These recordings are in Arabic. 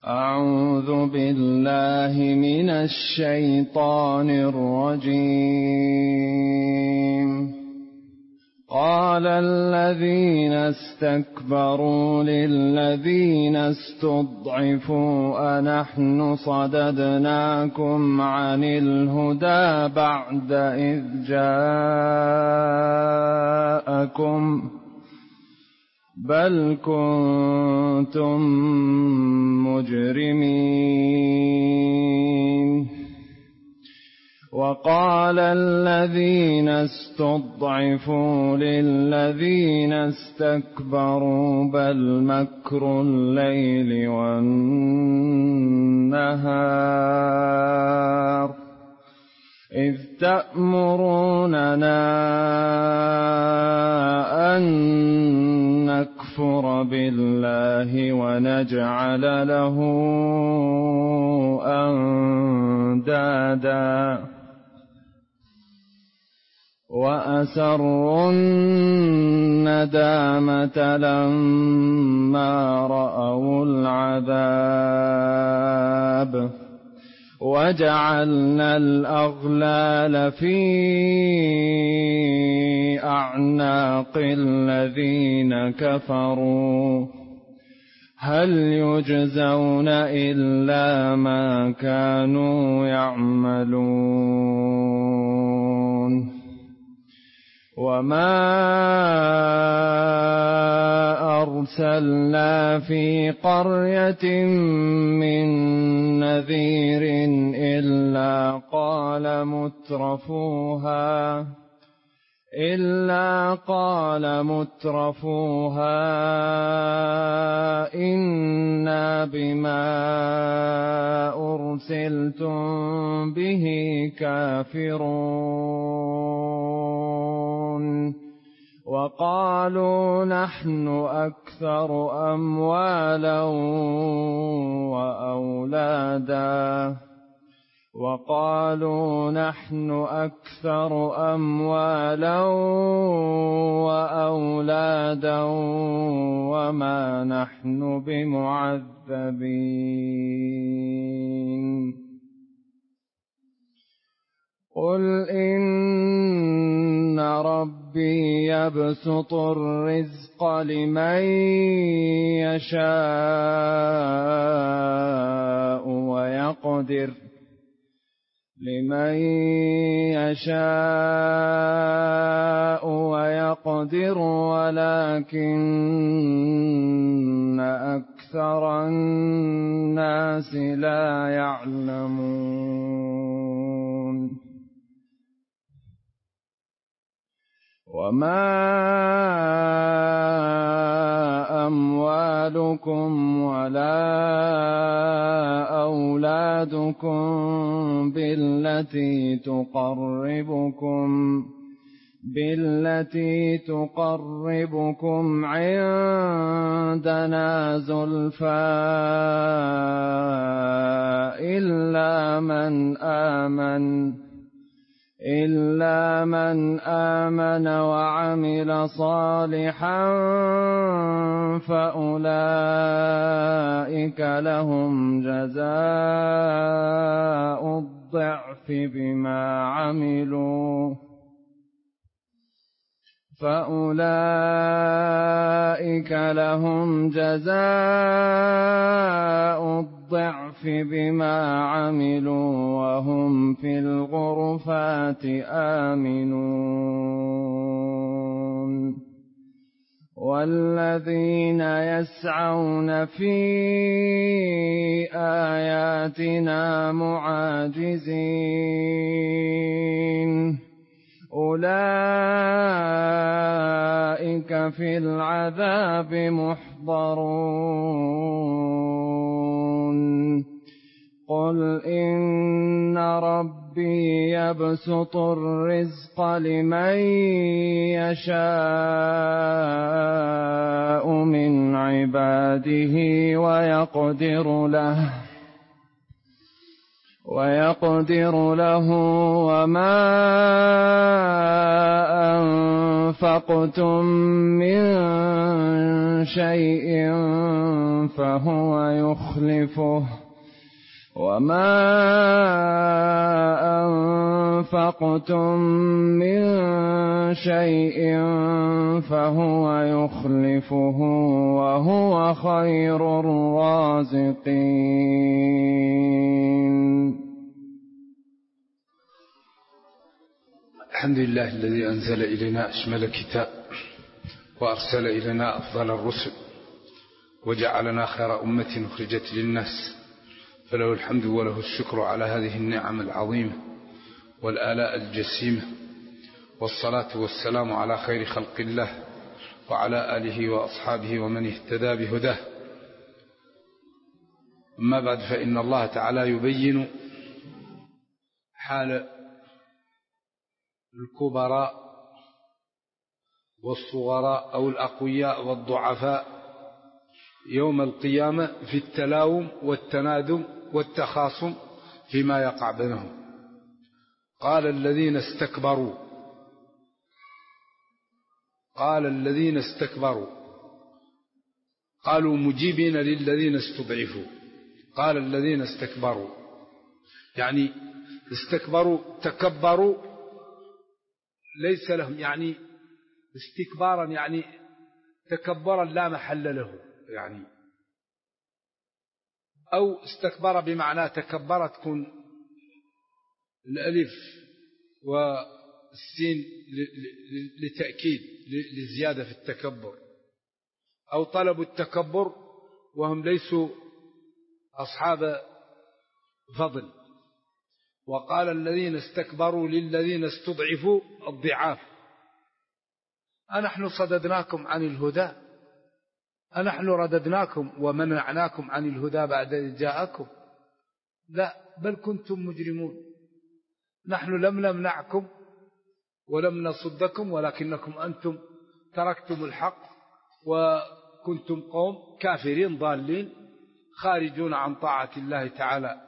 أعوذ بالله من الشيطان الرجيم. قال الذين استكبروا للذين استضعفوا أنحن صددناكم عن الهدى بعد إذ جاءكم بل كنتم مجرمين. وقال الذين استضعفوا للذين استكبروا بل مكر الليل والنهار إذ تأمروننا أن نكفر بالله ونجعل له أندادا وأسروا الندامة لما رأوا العذاب وجعلنا الأغلال في أعناق الذين كفروا هل يجزون إلا ما كانوا يعملون. وما أرسلنا في قرية من نذير إلا قال مترفوها إنا بما أرسلتم به كافرون وقالوا نحن أكثر أموالا وأولادا وما نحن بمعذبين. قل إن ربي يبسط الرزق لمن يشاء ويقدر ولكن أكثر الناس لا يعلمون. وما أموالكم ولا أولادكم بالتي تقربكم عندنا زلفى إلا من آمن وعمل صالحا فأولئك لهم جزاء الضعف بما عملوا وهم في الغرفات آمنون. والذين يسعون في آياتنا معاجزين أولئك في العذاب محضرون. قل إن ربي يبسط الرزق لمن يشاء من عباده ويقدر له وما أنفقتم من شيء فهو يخلفه وما أنفقتم من شيء فهو يخلفه وهو خير الرازقين. الحمد لله الذي أنزل إلينا أشمل كتاب وأرسل إلينا أفضل الرسل وجعلنا خير أمة أخرجت للناس، فله الحمد وله الشكر على هذه النعم العظيمة والآلاء الجسيمة، والصلاة والسلام على خير خلق الله وعلى آله وأصحابه ومن اهتدى بهداه. أما بعد، فإن الله تعالى يبين حال الكبراء والصغراء أو الأقوياء والضعفاء يوم القيامة في التلاوم والتنادم والتخاصم فيما يقع بينهم. قال الذين استكبروا قالوا مجيبين للذين استضعفوا. قال الذين استكبروا يعني استكبروا، تكبروا، ليس لهم يعني استكبارا يعني تكبرا لا محل له، يعني أو استكبر بمعنى تكبر تكون الألف والسين لتأكيد لزيادة في التكبر، أو طلبوا التكبر وهم ليسوا أصحاب فضل. وقال الذين استكبروا للذين استضعفوا الضعاف أنحن صددناكم عن الهدى، أنحن رددناكم ومنعناكم عن الهدى بعد إذ جاءكم؟ لا، بل كنتم مجرمون. نحن لم نمنعكم ولم نصدكم، ولكنكم أنتم تركتم الحق وكنتم قوم كافرين ضالين خارجون عن طاعة الله تعالى.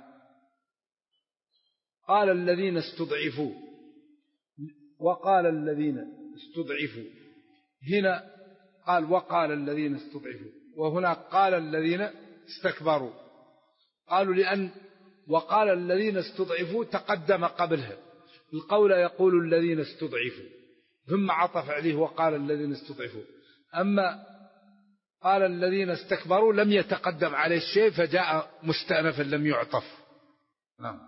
قال الذين استضعفوا، وقال الذين استضعفوا، هنا قال وقال الذين استضعفوا، وهنا قال الذين استكبروا. قالوا لأن وقال الذين استضعفوا تقدم قبلها، القول يقول الذين استضعفوا ثم عطف عليه وقال الذين استضعفوا. أما قال الذين استكبروا لم يتقدم عليه الشيء فجاء مستأنفا لم يعطف. نعم.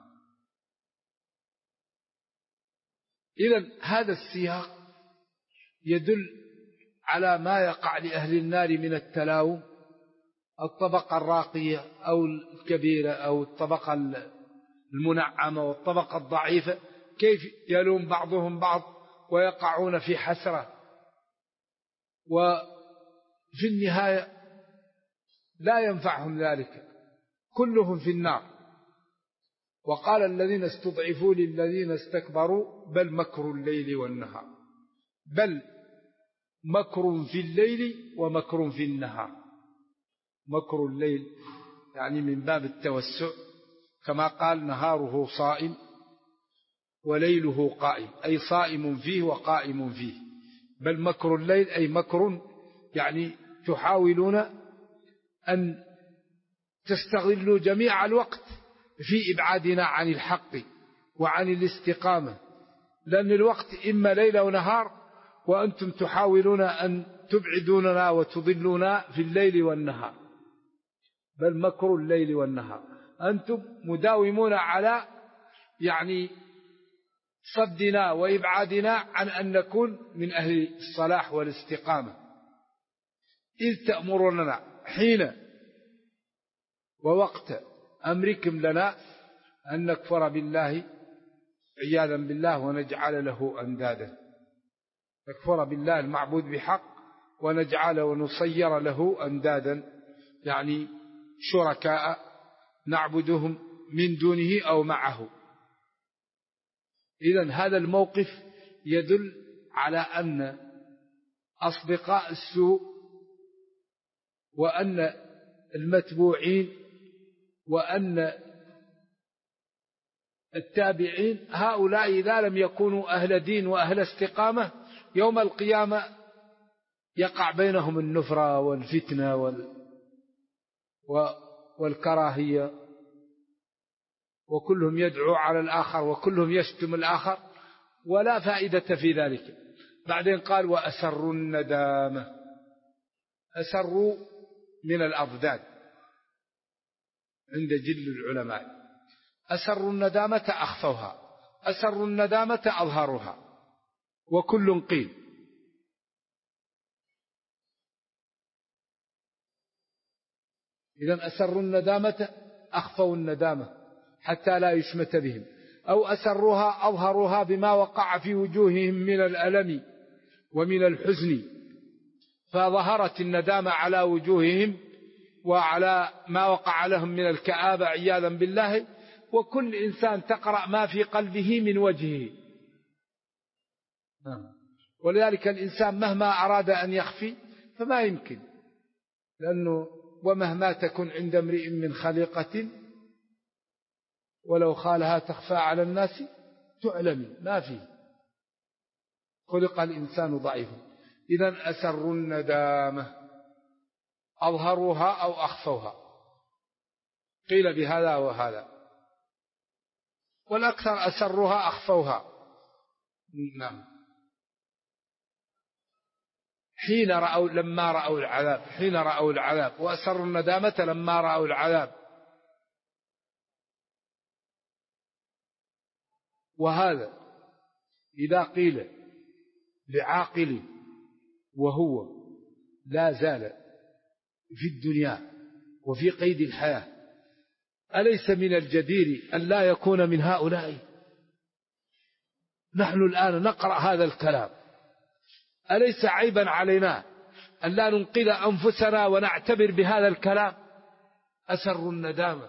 إذن هذا السياق يدل على ما يقع لأهل النار من التلاوم، الطبقة الراقية أو الكبيرة أو الطبقة المنعمة والطبقة الضعيفة، كيف يلوم بعضهم بعض ويقعون في حسرة، وفي النهاية لا ينفعهم ذلك، كلهم في النار. وقال الذين استضعفوا للذين استكبروا بل مكر الليل والنهار، بل مكر في الليل ومكر في النهار. مكر الليل يعني من باب التوسع، كما قال نهاره صائم وليله قائم، أي صائم فيه وقائم فيه. بل مكر الليل أي مكر يعني تحاولون أن تستغلوا جميع الوقت في إبعادنا عن الحق وعن الاستقامة، لأن الوقت إما ليل ونهار، وأنتم تحاولون أن تبعدوننا وتضلونا في الليل والنهار. بل مكر الليل والنهار، أنتم مداومون على يعني صدنا وإبعادنا عن أن نكون من أهل الصلاح والاستقامة، إذ تأمروننا حين ووقت أمركم لنا أن نكفر بالله عياذا بالله ونجعل له أندادا، نكفر بالله المعبود بحق ونجعل ونصير له أندادا، يعني شركاء نعبدهم من دونه أو معه. إذن هذا الموقف يدل على أن أصدقاء السوء وأن المتبوعين وأن التابعين هؤلاء إذا لم يكونوا أهل دين وأهل استقامة يوم القيامة يقع بينهم النفرة والفتنة والكراهية، وكلهم يدعو على الآخر وكلهم يشتم الآخر، ولا فائدة في ذلك. بعدين قال وأسروا الندامة. أسروا من الأضداد عند جل العلماء. أسروا الندامة أخفوها، أسروا الندامة أظهروها، وكل قيل. إذن أسروا الندامة أخفوا الندامة حتى لا يشمت بهم، أو أسروها أظهروها بما وقع في وجوههم من الألم ومن الحزن، فظهرت الندامة على وجوههم وعلى ما وقع لهم من الكآبة عياذا بالله. وكل إنسان تقرأ ما في قلبه من وجهه، ولذلك الإنسان مهما أراد أن يخفي فما يمكن، لأنه ومهما تكن عند امرئ من خليقة ولو خالها تخفى على الناس تعلم، ما فيه، خلق الإنسان ضعيفا. إذن أسروا الندامة أظهروها أو أخفوها، قيل بهذا وهذا، والأكثر أسروها أخفوها. نعم. لما رأوا العذاب، حين رأوا العذاب، وأسروا الندامة لما رأوا العذاب. وهذا إذا قيل لعاقل وهو لا زال في الدنيا وفي قيد الحياة، أليس من الجدير أن لا يكون من هؤلاء؟ نحن الآن نقرأ هذا الكلام، أليس عيبا علينا أن لا ننقذ أنفسنا ونعتبر بهذا الكلام؟ أسروا الندامة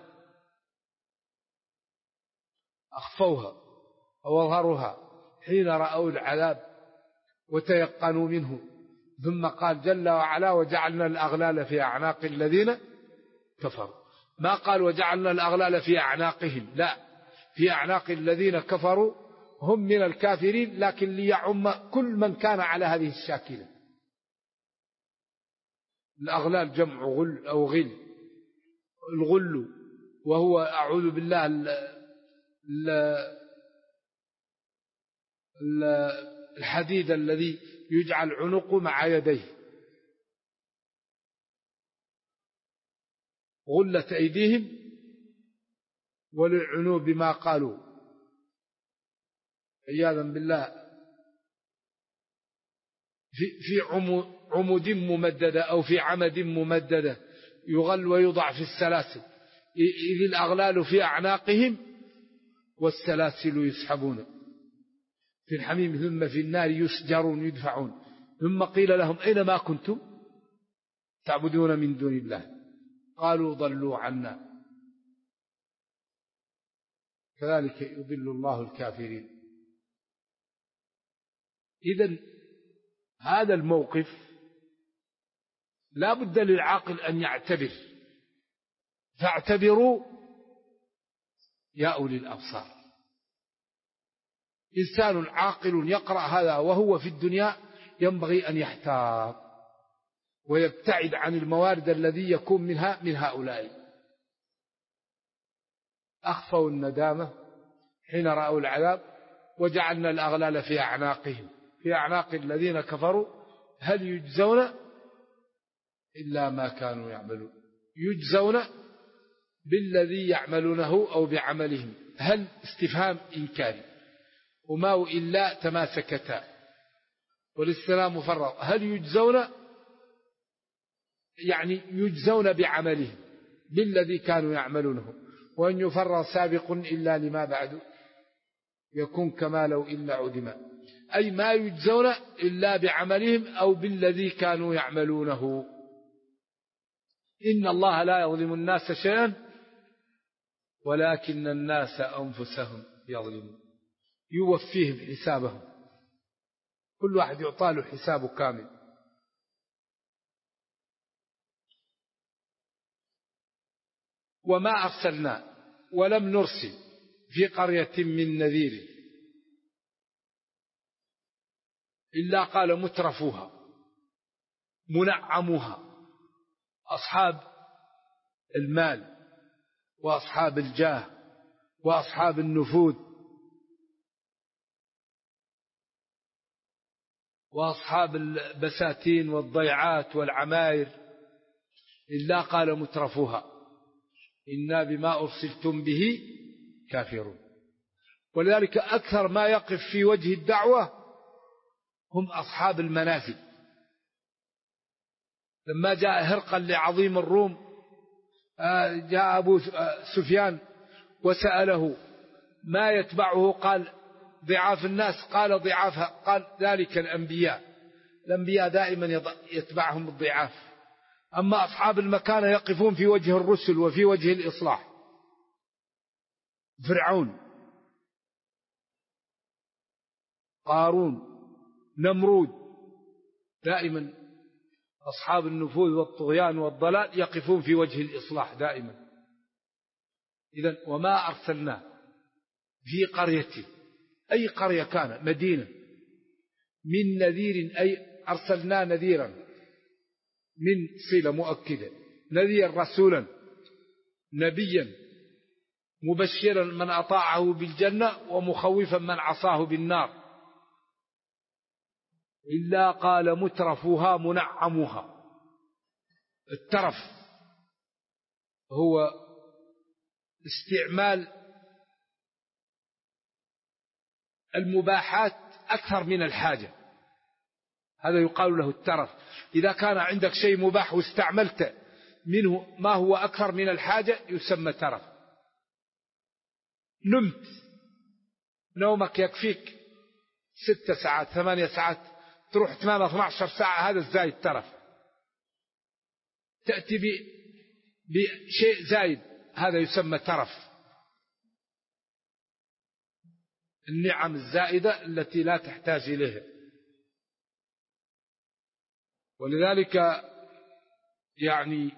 أخفوها أو أظهروها حين رأوا العذاب وتيقنوا منه. ثم قال جل وعلا وجعلنا الأغلال في أعناق الذين كفروا، ما قال وجعلنا الأغلال في أعناقهم، لا، في أعناق الذين كفروا هم من الكافرين، لكن ليعم كل من كان على هذه الشاكلة. الأغلال جمع غل أو غل، الغل وهو أعوذ بالله الحديد الذي يجعل عنقه مع يديه، غلت أيديهم ولعنوا بما قالوا عياذا بالله، في عمود ممددة أو في عمد ممددة يغل ويوضع في السلاسل، إذ الأغلال في أعناقهم والسلاسل يسحبون في الحميم ثم في النار يسجرون يدفعون. ثم قيل لهم أين ما كنتم تعبدون من دون الله؟ قالوا ضلوا عنا. كذلك يضل الله الكافرين. إذن هذا الموقف لا بد للعاقل أن يعتبر، فاعتبروا يا أولي الأبصار. إنسان عاقل يقرأ هذا وهو في الدنيا ينبغي أن يحتاط ويبتعد عن الموارد الذي يكون منها من هؤلاء. أخفوا الندامة حين رأوا العذاب وجعلنا الأغلال في أعناقهم، في أعناق الذين كفروا، هل يجزون إلا ما كانوا يعملون. يجزون بالذي يعملونه أو بعملهم، هل استفهام إنكاري، وما إلا تماسكتا، والاستلام مفرط. هل يجزون يعني يجزون بعملهم بالذي كانوا يعملونه، وأن يفرر سابق إلا لما بعد يكون كما لو إلا عدما، أي ما يجزون إلا بعملهم أو بالذي كانوا يعملونه. إن الله لا يظلم الناس شيئا ولكن الناس أنفسهم يظلمون. يوفيهم حسابهم، كل واحد يعطى له حسابه كامل. وما أرسلنا ولم نرسل في قرية من نذير إلا قال مترفوها منعموها أصحاب المال وأصحاب الجاه وأصحاب النفوذ وأصحاب البساتين والضيعات والعماير إلا قال مترفوها إنا بما أرسلتم به كافرون. ولذلك أكثر ما يقف في وجه الدعوة هم أصحاب المنازل. لما جاء هرقل لعظيم الروم جاء أبو سفيان وسأله ما يتبعه قال ضعاف الناس قال ضعافها قال ذلك الأنبياء دائما يتبعهم الضعاف. أما أصحاب المكانة يقفون في وجه الرسل وفي وجه الإصلاح. فرعون قارون نمرود دائما أصحاب النفوذ والطغيان والضلال يقفون في وجه الإصلاح دائما. إذن وما أرسلنا في قرية أي قرية كان مدينة من نذير أي أرسلنا نذيرا من صلة مؤكدة نذير رسولا نبيا مبشرا من أطاعه بالجنة ومخوفا من عصاه بالنار إلا قال مترفوها منعموها. الترف هو استعمال المباحات أكثر من الحاجة، هذا يقال له الترف. إذا كان عندك شيء مباح واستعملت منه ما هو أكثر من الحاجة يسمى ترف. نمت نومك يكفيك 6 ساعات 8 ساعات تروح 12 ساعة هذا الزايد ترف. تأتي بشيء زايد هذا يسمى ترف. النعم الزائدة التي لا تحتاج إليها. ولذلك يعني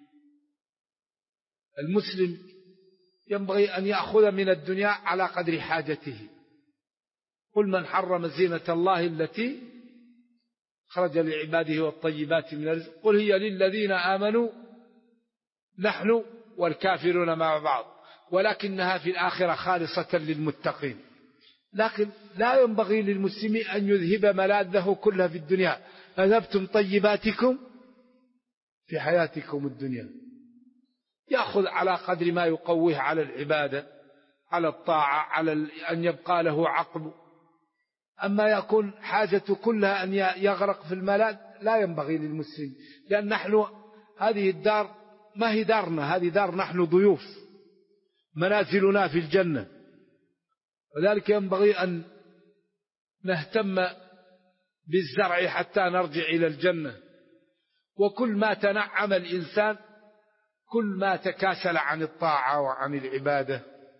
المسلم ينبغي أن يأخذ من الدنيا على قدر حاجته. قل من حرم زينة الله التي خرج لعباده والطيبات من الرزق قل هي للذين آمنوا نحن والكافرون مع بعض ولكنها في الآخرة خالصة للمتقين. لكن لا ينبغي للمسلم أن يذهب ملاذه كلها في الدنيا. أذهبتم طيباتكم في حياتكم الدنيا. يأخذ على قدر ما يقويه على العبادة على الطاعة على أن يبقى له عقل. أما يكون حاجة كلها أن يغرق في الملاذ لا ينبغي للمسلم. لأن نحن هذه الدار ما هي دارنا، هذه دار نحن ضيوف منازلنا في الجنة. وذلك ينبغي أن نهتم بالزرع حتى نرجع إلى الجنة. وكل ما تنعم الإنسان كل ما تكاسل عن الطاعة وعن العبادة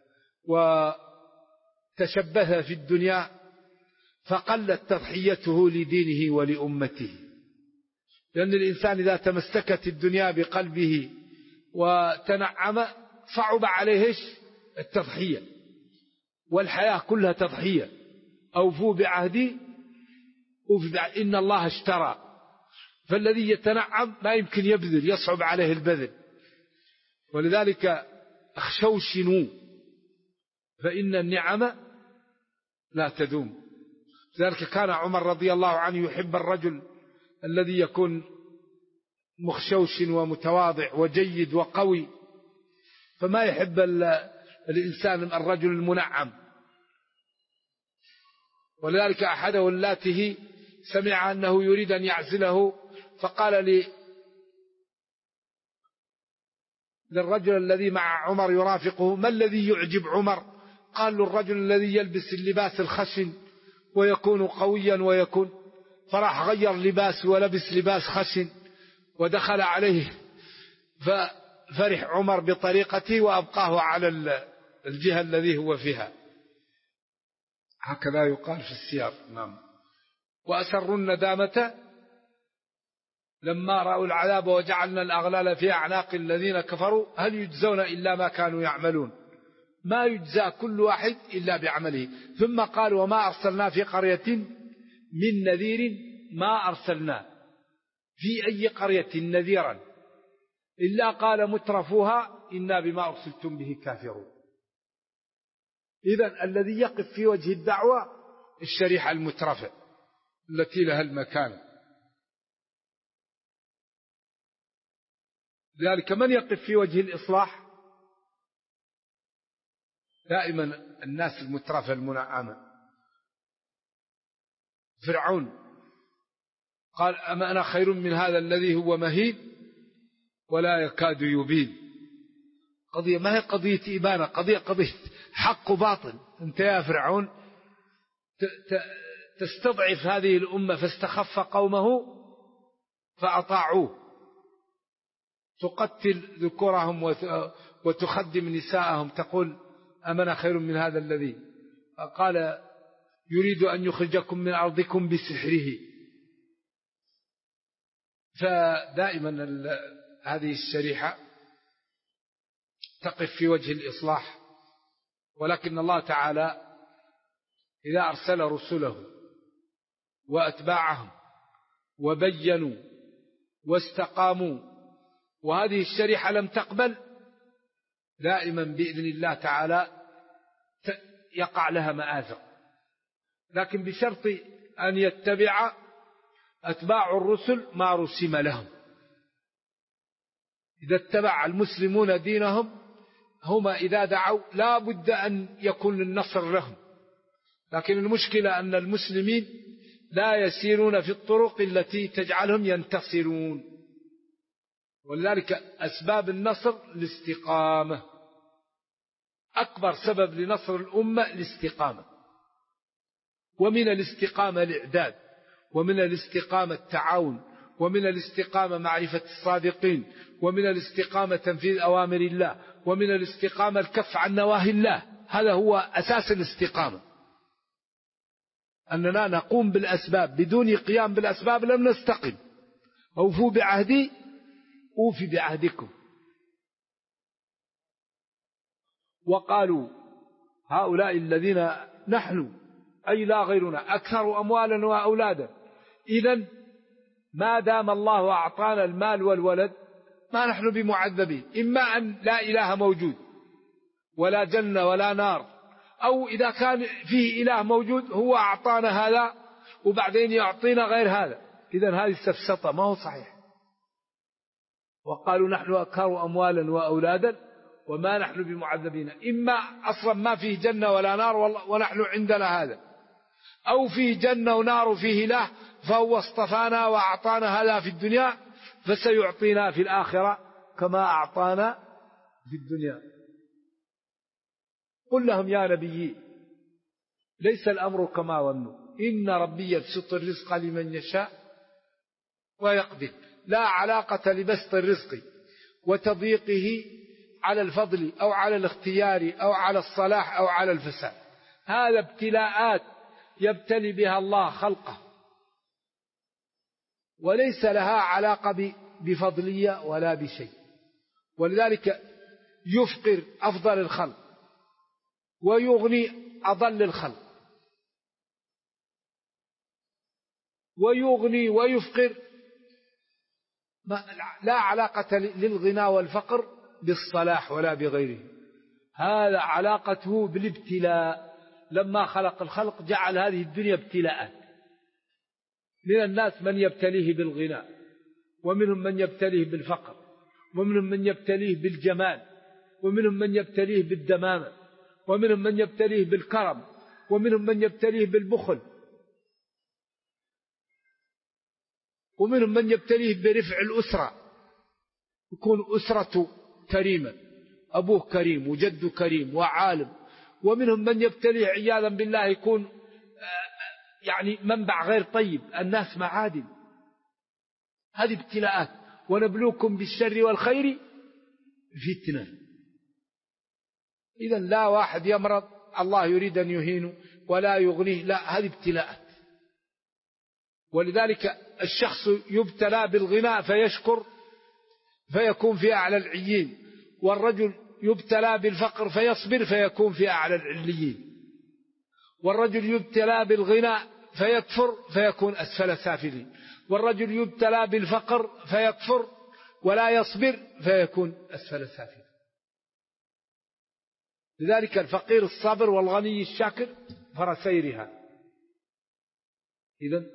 وتشبه في الدنيا فقلت تضحيته لدينه ولأمته. لأن الإنسان إذا تمسكت الدنيا بقلبه وتنعم صعب عليه التضحية. والحياة كلها تضحية. أوفوا بعهدي إن الله اشترى. فالذي يتنعم ما يمكن يبذل يصعب عليه البذل. ولذلك اخشوشنوا فإن النعم لا تدوم. لذلك كان عمر رضي الله عنه يحب الرجل الذي يكون مخشوش ومتواضع وجيد وقوي، فما يحب الإنسان الرجل المنعم. ولذلك أحده اللاته سمع أنه يريد أن يعزله فقال للرجل الذي مع عمر يرافقه ما الذي يعجب عمر؟ قال له الرجل الذي يلبس اللباس الخشن ويكون قويا ويكون. فراح غير لباس ولبس لباس خشن ودخل عليه ففرح عمر بطريقته وأبقاه على الجهة الذي هو فيها. هكذا يقال في السياق. نعم. وأسروا الندامة لما رأوا العذاب وجعلنا الأغلال في أعناق الذين كفروا هل يجزون إلا ما كانوا يعملون. ما يجزى كل واحد إلا بعمله. ثم قال وما أرسلنا في قرية من نذير، ما أرسلنا في أي قرية نذيرا إلا قال مترفوها إنا بما أرسلتم به كافرون. إذن الذي يقف في وجه الدعوة الشريحة المترفة التي لها المكان. لذلك من يقف في وجه الإصلاح؟ دائما الناس المترفة المنعمة. فرعون قال أما أنا خير من هذا الذي هو مهين ولا يكاد يبين. قضية ما هي قضية إبانة، قضية حق وباطل. أنت يا فرعون تستضعف هذه الأمة فاستخف قومه فأطاعوه، تقتل ذكورهم وتخدم نساءهم، تقول أمنا خير من هذا الذي قال يريد أن يخرجكم من أرضكم بسحره. فدائما هذه الشريحة تقف في وجه الإصلاح. ولكن الله تعالى إذا أرسل رسله وأتباعهم وبينوا واستقاموا وهذه الشريحة لم تقبل، دائما بإذن الله تعالى يقع لها مآزق، لكن بشرط أن يتبع أتباع الرسل ما رسم لهم. إذا اتبع المسلمون دينهم هم إذا دعوا لا بد أن يكون النصر لهم، لكن المشكلة أن المسلمين لا يسيرون في الطرق التي تجعلهم ينتصرون. ولذلك أسباب النصر الاستقامة. أكبر سبب لنصر الأمة الاستقامة، ومن الاستقامة الإعداد، ومن الاستقامة التعاون، ومن الاستقامة معرفة الصادقين، ومن الاستقامة تنفيذ أوامر الله، ومن الاستقامة الكف عن نواهي الله. هذا هو أساس الاستقامة، أننا نقوم بالأسباب. بدون قيام بالأسباب لم نستقم. أوفوا بعهدي أوفي بعهدكم. وقالوا هؤلاء الذين نحن أي لا غيرنا أكثر أموالا وأولادا. إذن ما دام الله أعطانا المال والولد ما نحن بمعذبين، إما أن لا إله موجود ولا جنة ولا نار، أو إذا كان فيه إله موجود هو أعطانا هذا وبعدين يعطينا غير هذا. إذن هذه السفسطة ما هو صحيح. وقالوا نحن أكثر أموالا وأولادا وما نحن بمعذبين، إما أصلا ما فيه جنة ولا نار ونحن عندنا هذا، أو فيه جنة ونار وفيه إله فهو اصطفانا وأعطانا هذا في الدنيا فسيعطينا في الآخرة كما أعطانا في الدنيا. قل لهم يا نبي ليس الأمر كما ظنوا إن ربي يبسط الرزق لمن يشاء ويقدر. لا علاقة لبسط الرزق وتضييقه على الفضل أو على الاختيار أو على الصلاح أو على الفساد. هذا ابتلاءات يبتلي بها الله خلقه، وليس لها علاقة بفضلية ولا بشيء. ولذلك يفقر أفضل الخلق ويغني أضل الخلق، ويغني ويفقر. لا علاقة للغنى والفقر بالصلاح ولا بغيره، هذا علاقته بالابتلاء. لما خلق الخلق جعل هذه الدنيا ابتلاءات. من الناس من يبتليه بالغنى، ومنهم من يبتليه بالفقر، ومنهم من يبتليه بالجمال، ومنهم من يبتليه بالدمامة، ومنهم من يبتليه بالكرم، ومنهم من يبتليه بالبخل، ومنهم من يبتليه برفع الأسرة، يكون أسرته كريمة، أبوه كريم وجده كريم وعالم. ومنهم من يبتليه عياذا بالله يكون يعني منبع غير طيب، الناس معادن. هذه ابتلاءات. ونبلوكم بالشر والخير فتنة. إذن لا واحد يمرض الله يريد أن يهينه ولا يغنيه، لا، هذه ابتلاءات. ولذلك الشخص يبتلى بالغناء فيشكر فيكون في أعلى العيين، والرجل يبتلى بالفقر فيصبر فيكون في أعلى العليين، والرجل يبتلى بالغنى فيكفر فيكون أسفل السافلين، والرجل يبتلى بالفقر فيكفر ولا يصبر فيكون أسفل السافلين. لذلك الفقير الصابر والغني الشاكر فرسيرها. إذن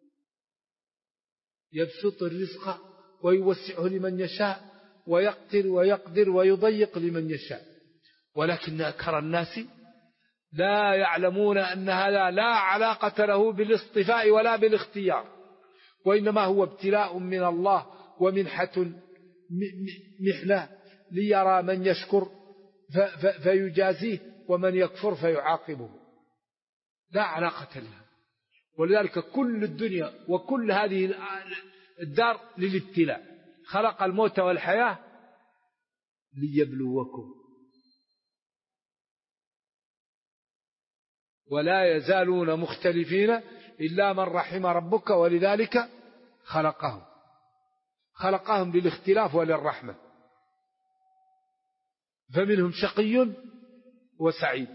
يبسط الرزق ويوسعه لمن يشاء ويقتر ويقدر ويضيق لمن يشاء، ولكن أكثر الناس لا يعلمون أن هذا لا علاقة له بالاصطفاء ولا بالاختيار، وإنما هو ابتلاء من الله ومنحة محنة ليرى من يشكر فيجازيه ومن يكفر فيعاقبه، لا علاقة لها. ولذلك كل الدنيا وكل هذه الدار للابتلاء، خلق الموت والحياة ليبلوكم، ولا يزالون مختلفين إلا من رحم ربك، ولذلك خلقهم للاختلاف وللرحمة، فمنهم شقي وسعيد.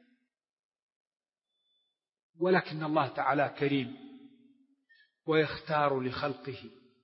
ولكن الله تعالى كريم ويختار لخلقه،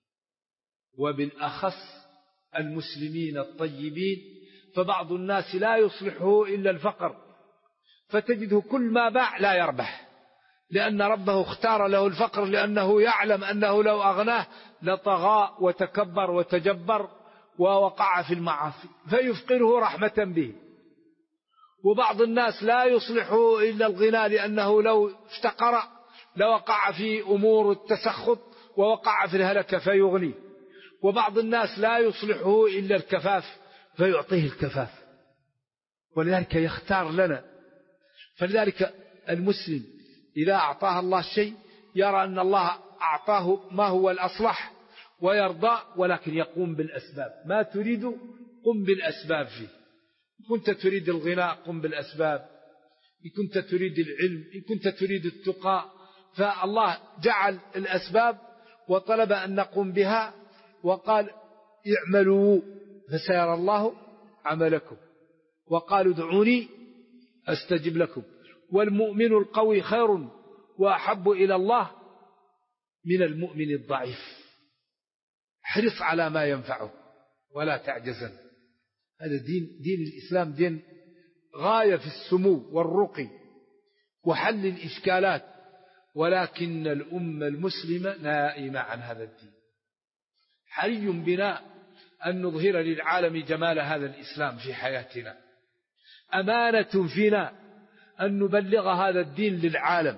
وبالأخص المسلمين الطيبين، فبعض الناس لا يصلحه إلا الفقر، فتجده كل ما باع لا يربح، لأن ربه اختار له الفقر، لأنه يعلم أنه لو أغناه لطغى وتكبر وتجبر ووقع في المعاصي، فيفقره رحمة به. وبعض الناس لا يصلحه إلا الغنى، لأنه لو افتقر لوقع في أمور التسخط ووقع في الهلكة فيغني. وبعض الناس لا يصلحه إلا الكفاف فيعطيه الكفاف، ولذلك يختار لنا. فلذلك المسلم إذا أعطاه الله شيء يرى أن الله أعطاه ما هو الأصلح ويرضى، ولكن يقوم بالأسباب. ما تريد قم بالأسباب فيه. إن كنت تريد الغنى قم بالأسباب، إن كنت تريد العلم، إن كنت تريد التقى، فالله جعل الأسباب وطلب أن نقوم بها، وقال اعملوا فسيرى الله عملكم، وقالوا ادعوني أستجب لكم، والمؤمن القوي خير وأحب إلى الله من المؤمن الضعيف. احرص على ما ينفعه ولا تعجزن. هذا دين الإسلام دين غاية في السمو والرقي وحل الإشكالات، ولكن الأمة المسلمة نائمة عن هذا الدين. حري بنا أن نظهر للعالم جمال هذا الإسلام في حياتنا، أمانة فينا أن نبلغ هذا الدين للعالم.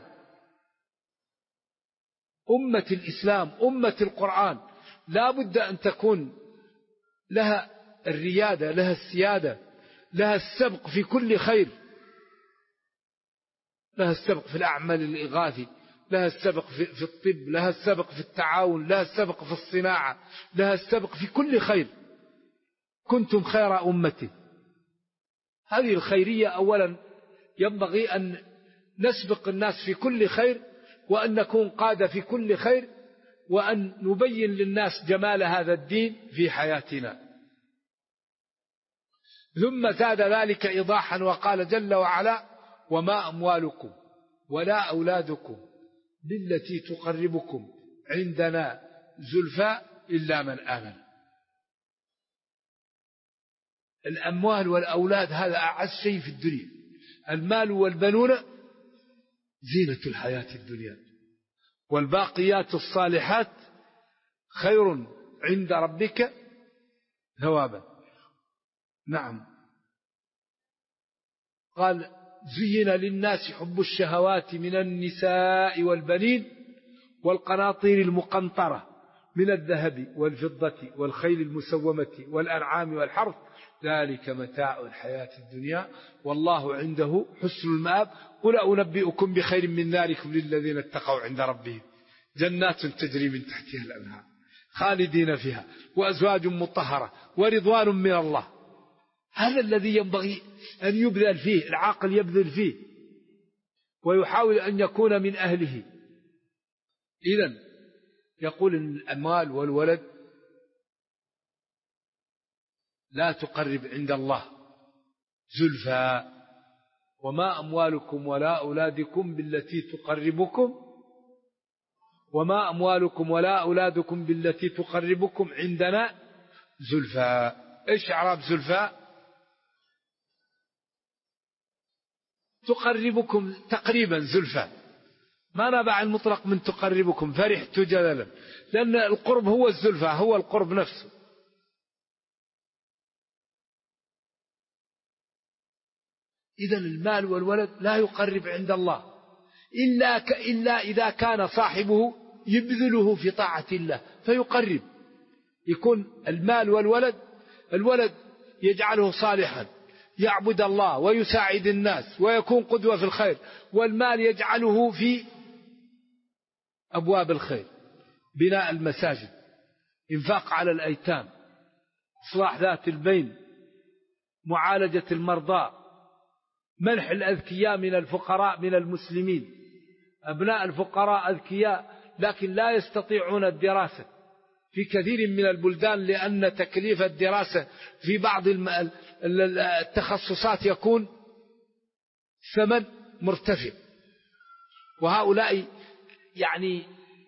أمة الإسلام، أمة القرآن، لا بد أن تكون لها الريادة، لها السيادة، لها السبق في كل خير، لها السبق في الأعمال الإغاثي، لها السبق في الطب، لها السبق في التعاون، لها السبق في الصناعة، لها السبق في كل خير. كنتم خير أمة. هذه الخيرية أولا ينبغي أن نسبق الناس في كل خير، وأن نكون قادة في كل خير، وأن نبين للناس جمال هذا الدين في حياتنا. ثم زاد ذلك إيضاحا وقال جل وعلا: وما أموالكم ولا أولادكم بالتي تقربكم عندنا زلفى إلا من آمن. الأموال والأولاد هذا أعز شيء في الدنيا. المال والبنون زينة الحياة الدنيا، والباقيات الصالحات خير عند ربك ثوابا. نعم. قال: زين للناس حب الشهوات من النساء والبنين والقناطير المقنطرة من الذهب والفضة والخيل المسومة والأنعام والحرث، ذلك متاع الحياة الدنيا والله عنده حسن المآب. قل أنبئكم بخير من ذلكم للذين اتقوا عند ربهم جنات تجري من تحتها الأنهار خالدين فيها وأزواج مطهرة ورضوان من الله. هذا الذي ينبغي أن يبذل فيه العاقل، يبذل فيه ويحاول أن يكون من أهله. إذن يقول إن الأموال والولد لا تقرب عند الله زلفى وما أموالكم ولا أولادكم بالتي تقربكم عندنا زلفى. إيش إعراب زلفى؟ تقربكم تقريبا زلفى، ما نبع المطلق من تقربكم فرحت جللا، لأن القرب هو الزلفى، هو القرب نفسه. إذن المال والولد لا يقرب عند الله إلا إذا كان صاحبه يبذله في طاعة الله فيقرب. يكون المال والولد، الولد يجعله صالحا يعبد الله ويساعد الناس ويكون قدوة في الخير، والمال يجعله في أبواب الخير، بناء المساجد، إنفاق على الأيتام، إصلاح ذات البين، معالجة المرضى، منح الأذكياء من الفقراء من المسلمين. أبناء الفقراء أذكياء لكن لا يستطيعون الدراسة في كثير من البلدان، لأن تكليف الدراسة في بعض التخصصات يكون ثمن مرتفع، وهؤلاء يعني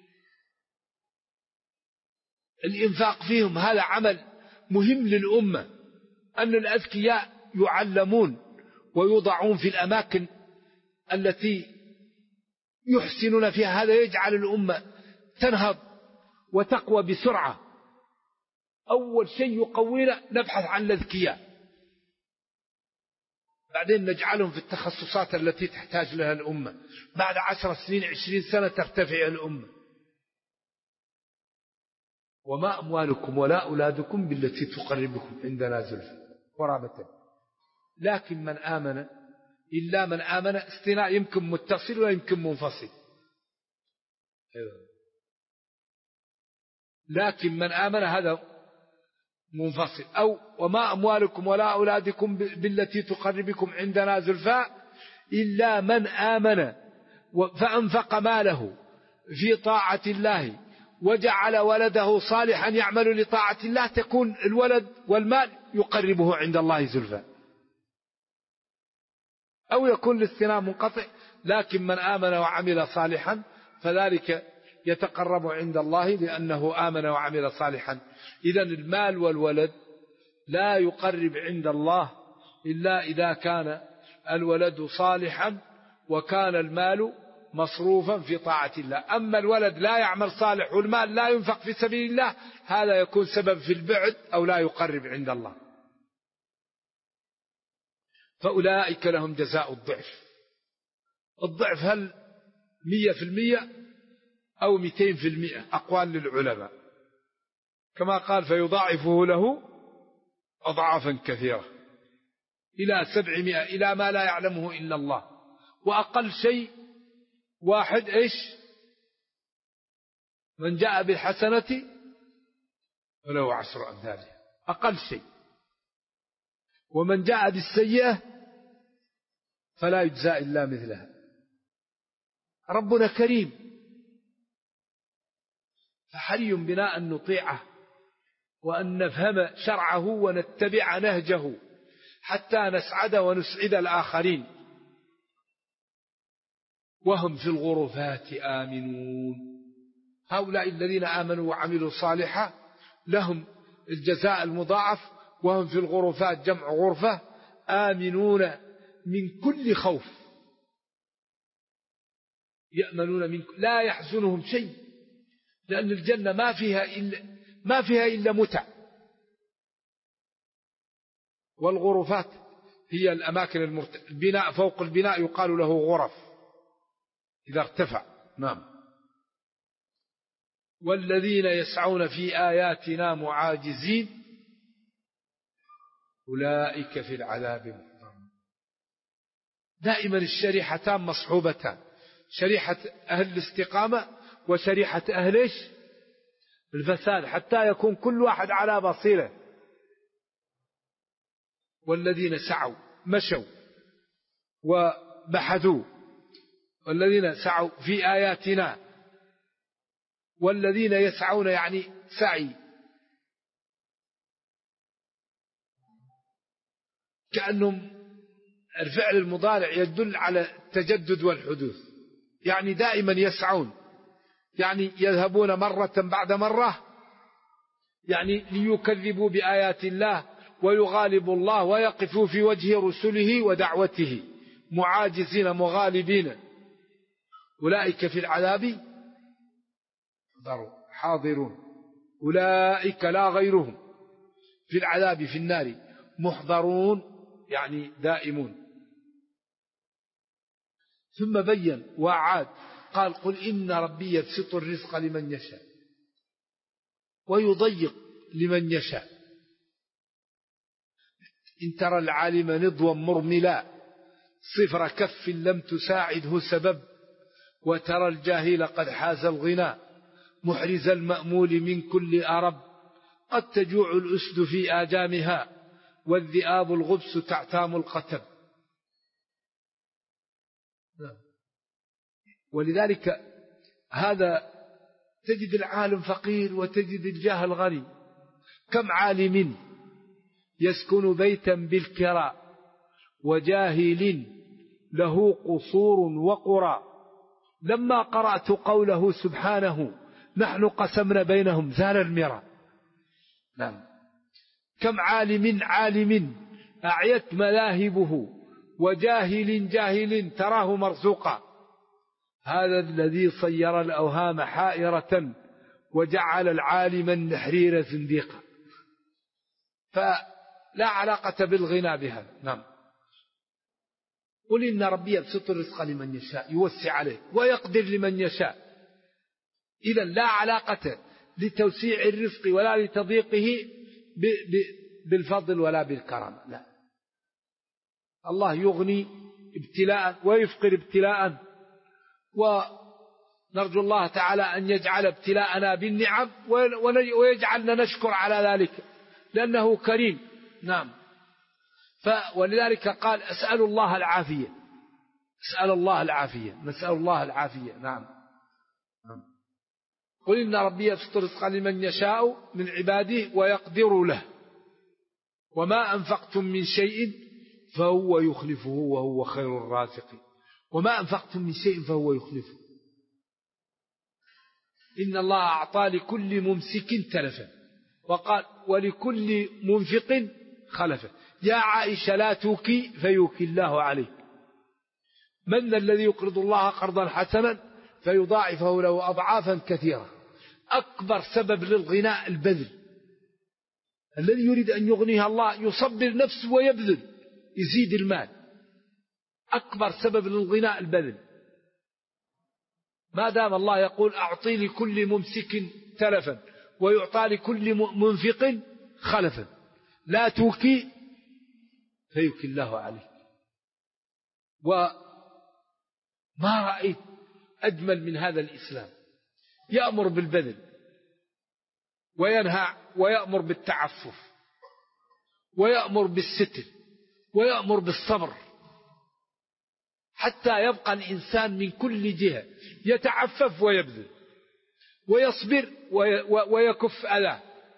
الإنفاق فيهم هذا عمل مهم للأمة، أن الأذكياء يعلمون ويوضعون في الأماكن التي يحسنون فيها، هذا يجعل الأمة تنهض وتقوى بسرعة. أول شيء يقوينا نبحث عن الأذكياء، بعدين نجعلهم في التخصصات التي تحتاج لها الأمة، بعد 10 سنين 20 سنة ترتفع الأمة. وما أموالكم ولا أولادكم بالتي تقربكم عندنا زلفى قرابة، لكن من آمن إلا من آمن، استثناء يمكن متصل ويمكن منفصل. لكن من آمن هذا منفصل. أو وما أموالكم ولا أولادكم بالتي تقربكم عندنا زلفى إلا من آمن فأنفق ماله في طاعة الله وجعل ولده صالحا يعمل لطاعة الله، تكون الولد والمال يقربه عند الله زلفى. أو يكون الاستثناء منقطع، لكن من آمن وعمل صالحا فذلك يتقرب عند الله لأنه آمن وعمل صالحا. إذن المال والولد لا يقرب عند الله إلا إذا كان الولد صالحا وكان المال مصروفا في طاعة الله. أما الولد لا يعمل صالح والمال لا ينفق في سبيل الله، هذا يكون سبب في البعد أو لا يقرب عند الله. فأولئك لهم جزاء الضعف. الضعف هل 100% أو 200%؟ أقوال للعلماء، كما قال فيضاعفه له أضعافا كثيرة إلى 700، إلى ما لا يعلمه إلا الله. وأقل شيء واحد إيش؟ من جاء بالحسنة فله 10 أمثالها، أقل شيء. ومن جاء بالسيئة فلا يجزى إلا مثلها. ربنا كريم، فحري بنا أن نطيعه وأن نفهم شرعه ونتبع نهجه حتى نسعد ونسعد الآخرين. وهم في الغرفات آمنون. هؤلاء الذين آمنوا وعملوا صالحا لهم الجزاء المضاعف، وهم في الغرفات جمع غرفة، آمنون من كل خوف، يأمنون من لا يحزنهم شيء، لأن الجنة ما فيها إلا متع. والغرفات هي الأماكن البناء فوق البناء يقال له غرف إذا ارتفع. نعم. والذين يسعون في آياتنا معاجزين أولئك في العذاب محضرون. دائما الشريحتان مصحوبتان، شريحة أهل الاستقامة وشريحة أهل الفساد، حتى يكون كل واحد على بصيرة. والذين سعوا مشوا وبحثوا، والذين سعوا في آياتنا، والذين يسعون يعني سعي، كأنهم الفعل المضارع يدل على التجدد والحدوث، يعني دائما يسعون، يعني يذهبون مرة بعد مرة، يعني ليكذبوا بآيات الله ويغالبوا الله ويقفوا في وجه رسله ودعوته معاجزين مغالبين، أولئك في العذاب حاضرون، أولئك لا غيرهم في العذاب في النار محضرون، يعني دائمون. ثم بين وعاد قال قل إن ربي يبسط الرزق لمن يشاء ويضيق لمن يشاء، إن ترى العالم نضوا مرملا صفر كف لم تساعده سبب، وترى الجاهل قد حاز الغنى محرز المأمول من كل أرب، قد تجوع الأسد في آجامها والذئاب الغبس تعتام القتب. ولذلك هذا تجد العالم فقير وتجد الجاهل غني. كم عالم يسكن بيتا بالكراء وجاهل له قصور وقرى، لما قرأت قوله سبحانه نحن قسمنا بينهم زال المرى. نعم. كم عالم أعيت ملاهبه وجاهل جاهل تراه مرزوقا، هذا الذي صير الأوهام حائرة وجعل العالم النحرير زنديقا. فلا علاقة بالغنى بهذا. نعم. قل إن ربي يبسط الرزق لمن يشاء يوسع عليه ويقدر لمن يشاء. إذن لا علاقة لتوسيع الرزق ولا لتضييقه بالفضل ولا بالكرم، لا. الله يغني ابتلاء ويفقر ابتلاء، ونرجو الله تعالى أن يجعل ابتلاءنا بالنعم ويجعلنا نشكر على ذلك لأنه كريم. نعم. ولذلك قال أسأل الله العافية، أسأل الله العافية، نسأل الله العافية. نعم. قل إن ربي يبسط الرزق لمن يشاء من عباده ويقدر له وما أنفقتم من شيء فهو يخلفه وهو خير الرازقين. وما أنفقتم من شيء فهو يخلفه. إن الله أعطى لكل ممسك تلفا، وقال ولكل منفق خلفا. يا عائشة لا توكي فيوكي الله عليك. من الذي يقرض الله قرضا حسنا فيضاعفه له أضعافا كثيرة. أكبر سبب للغناء البذل. الذي يريد أن يغنيه الله يصبر نفسه ويبذل، يزيد المال. أكبر سبب للغناء البذل. ما دام الله يقول أعطي لكل ممسك تلفا ويعطى لكل منفق خلفا، لا توكي فيوكي الله عليك. وما رأيت أجمل من هذا الإسلام، يأمر بالبذل وينهى ويأمر بالتعفف ويأمر بالستر ويأمر بالصبر، حتى يبقى الإنسان من كل جهة يتعفف ويبذل ويصبر ويكف أذاه.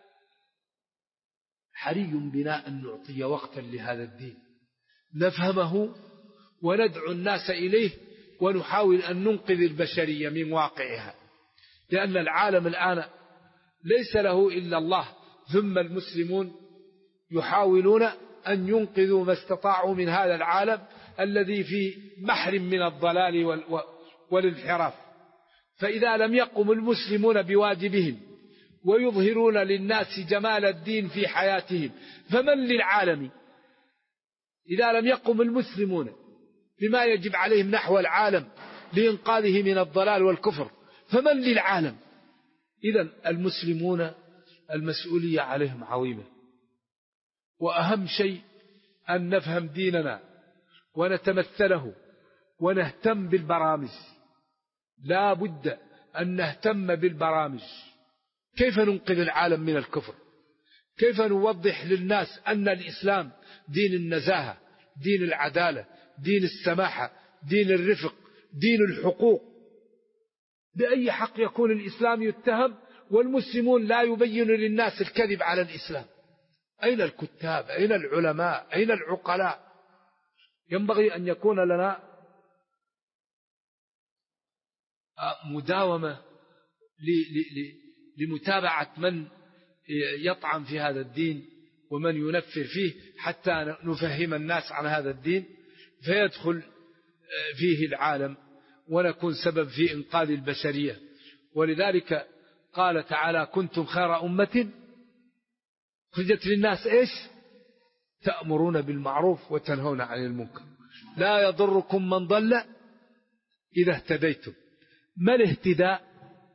حري بنا أن نعطي وقتا لهذا الدين، نفهمه وندعو الناس إليه ونحاول أن ننقذ البشرية من واقعها، لأن العالم الآن ليس له إلا الله، ثم المسلمون يحاولون أن ينقذوا ما استطاعوا من هذا العالم الذي في بحر من الضلال والانحراف. فإذا لم يقم المسلمون بواجبهم ويظهرون للناس جمال الدين في حياتهم فمن للعالم؟ إذا لم يقم المسلمون بما يجب عليهم نحو العالم لإنقاذه من الضلال والكفر فمن للعالم؟ إذن المسلمون المسؤولية عليهم عظيمة، وأهم شيء أن نفهم ديننا ونتمثله ونهتم بالبرامج. لا بد أن نهتم بالبرامج. كيف ننقذ العالم من الكفر؟ كيف نوضح للناس أن الإسلام دين النزاهة، دين العدالة، دين السماحة، دين الرفق، دين الحقوق؟ بأي حق يكون الإسلام يتهم والمسلمون لا يبين للناس الكذب على الإسلام؟ أين الكتاب؟ أين العلماء؟ أين العقلاء؟ ينبغي أن يكون لنا مداومة لمتابعة من يطعن في هذا الدين ومن ينفر فيه حتى نفهم الناس عن هذا الدين فيدخل فيه العالم ونكون سبب في إنقاذ البشرية. ولذلك قال تعالى كنتم خير أمة خرجت للناس إيش؟ تأمرون بالمعروف وتنهون عن المنكر لا يضركم من ضل إذا اهتديتم. ما الاهتداء؟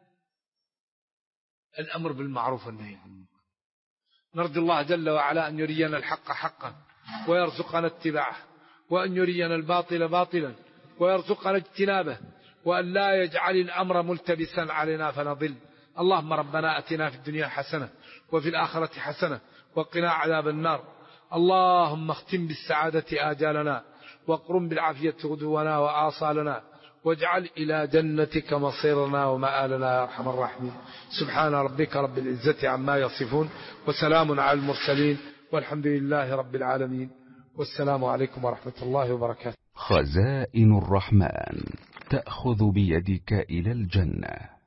الأمر بالمعروف والنهي عن المنكر. نرجو الله جل وعلا أن يرينا الحق حقا ويرزقنا اتباعه وأن يرينا الباطل باطلا ويرزقنا اجتنابه وأن لا يجعل الأمر ملتبسا علينا فنضل. اللهم ربنا أتنا في الدنيا حسنة وفي الآخرة حسنة وقنا عذاب النار. اللهم اختم بالسعادة آجالنا واقرم بالعافية غدونا وآصالنا واجعل إلى جنتك مصيرنا ومآلنا يا أرحم الراحمين. سبحان ربك رب العزة عما يصفون وسلام على المرسلين والحمد لله رب العالمين والسلام عليكم ورحمة الله وبركاته. خزائن الرحمن تأخذ بيدك إلى الجنة.